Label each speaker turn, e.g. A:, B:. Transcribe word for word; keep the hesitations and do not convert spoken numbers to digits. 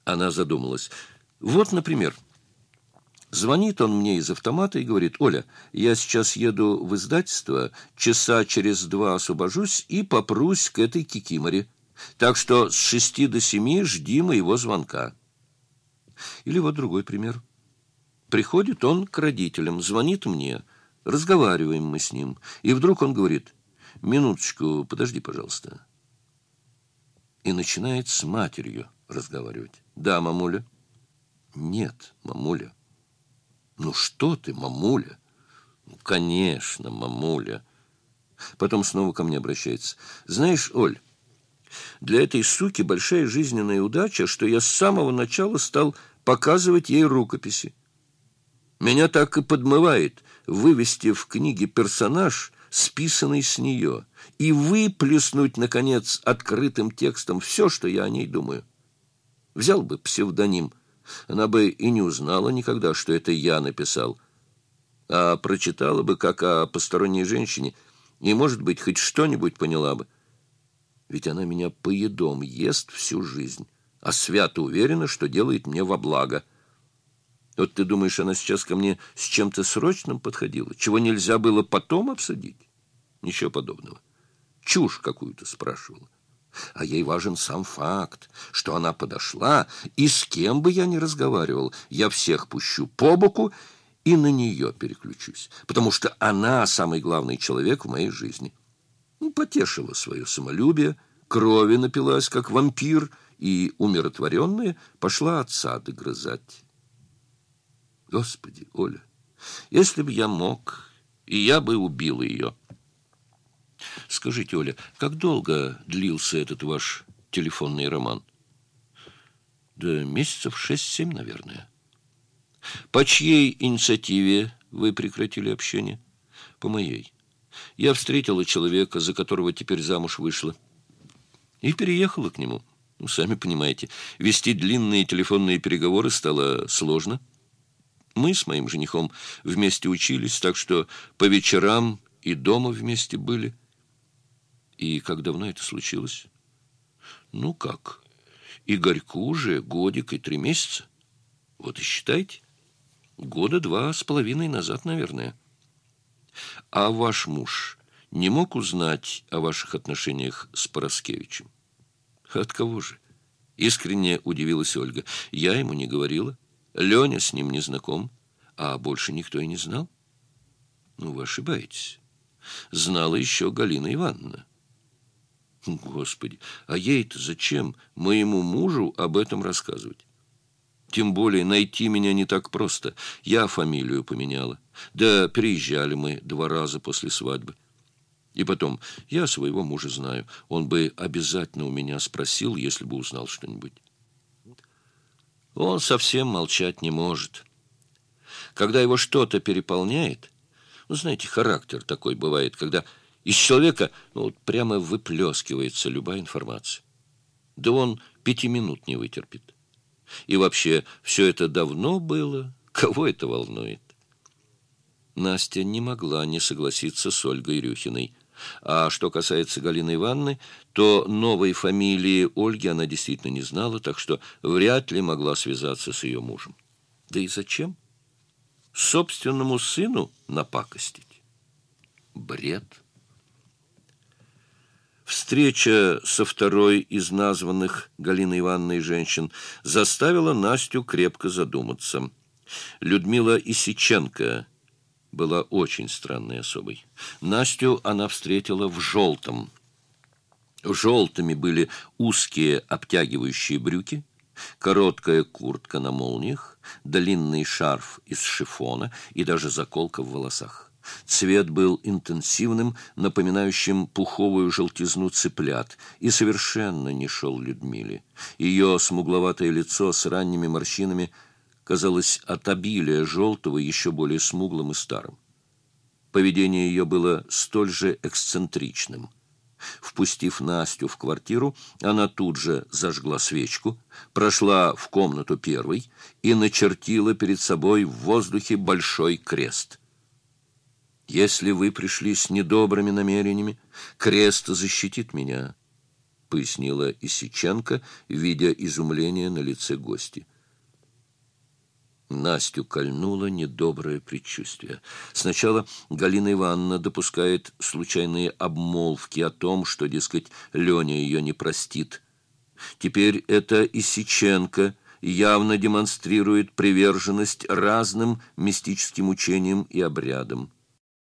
A: Она задумалась. Вот, например, звонит он мне из автомата и говорит: «Оля, я сейчас еду в издательство, часа через два освобожусь и попрусь к этой кикиморе. Так что с шести до семи жди моего звонка». Или вот другой пример. Приходит он к родителям, звонит мне, разговариваем мы с ним, и вдруг он говорит: «Минуточку, подожди, пожалуйста». И начинает с матерью разговаривать. «Да, мамуля». «Нет, мамуля». «Ну что ты, мамуля?» «Ну, конечно, мамуля». Потом снова ко мне обращается. «Знаешь, Оль, для этой суки большая жизненная удача, что я с самого начала стал показывать ей рукописи. Меня так и подмывает вывести в книге персонаж, списанный с нее, и выплеснуть, наконец, открытым текстом все, что я о ней думаю. Взял бы псевдоним, она бы и не узнала никогда, что это я написал, а прочитала бы, как о посторонней женщине, и, может быть, хоть что-нибудь поняла бы. Ведь она меня поедом ест всю жизнь, а свято уверена, что делает мне во благо. Вот ты думаешь, она сейчас ко мне с чем-то срочным подходила, чего нельзя было потом обсудить? Ничего подобного. Чушь какую-то спрашивала. А ей важен сам факт, что она подошла, и с кем бы я ни разговаривал, я всех пущу по боку и на нее переключусь, потому что она самый главный человек в моей жизни. Ну, потешила свое самолюбие, крови напилась, как вампир, и, умиротворенная, пошла отца догрызать. Господи, Оля, если бы я мог, и я бы убил ее. Скажите, Оля, как долго длился этот ваш телефонный роман? Да месяцев шесть-семь, наверное. По чьей инициативе вы прекратили общение? По моей. Я встретила человека, за которого теперь замуж вышла, и переехала к нему. Ну, сами понимаете, вести длинные телефонные переговоры стало сложно. Мы с моим женихом вместе учились, так что по вечерам и дома вместе были. И как давно это случилось? Ну как? Игорьку уже годик и три месяца. Вот и считайте. Года два с половиной назад, наверное. А ваш муж не мог узнать о ваших отношениях с Пороскевичем? От кого же? Искренне удивилась Ольга. Я ему не говорила. Леня с ним не знаком. А больше никто и не знал. Ну, вы ошибаетесь. Знала еще Галина Ивановна. Господи, а ей-то зачем моему мужу об этом рассказывать? Тем более найти меня не так просто. Я фамилию поменяла. Да переезжали мы два раза после свадьбы. И потом, я своего мужа знаю. Он бы обязательно у меня спросил, если бы узнал что-нибудь. Он совсем молчать не может. Когда его что-то переполняет, ну, знаете, характер такой бывает, когда из человека ну, вот прямо выплескивается любая информация. Да он пяти минут не вытерпит. И вообще, все это давно было. Кого это волнует? Настя не могла не согласиться с Ольгой Рюхиной. А что касается Галины Ивановны, то новой фамилии Ольги она действительно не знала, так что вряд ли могла связаться с ее мужем. Да и зачем? Собственному сыну напакостить? Бред. Встреча со второй из названных Галиной Ивановной женщин заставила Настю крепко задуматься. Людмила Исиченко была очень странной особой. Настю она встретила в желтом. Желтыми были узкие обтягивающие брюки, короткая куртка на молниях, длинный шарф из шифона и даже заколка в волосах. Цвет был интенсивным, напоминающим пуховую желтизну цыплят, и совершенно не шел Людмиле. Ее смугловатое лицо с ранними морщинами казалось от обилия желтого еще более смуглым и старым. Поведение ее было столь же эксцентричным. Впустив Настю в квартиру, она тут же зажгла свечку, прошла в комнату первой и начертила перед собой в воздухе большой крест. «Если вы пришли с недобрыми намерениями, крест защитит меня. пояснила Исиченко, видя изумление на лице гости. Настю кольнуло недоброе предчувствие. Сначала Галина Ивановна допускает случайные обмолвки о том, что, дескать, Леня ее не простит. Теперь это Исиченко явно демонстрирует приверженность разным мистическим учениям и обрядам.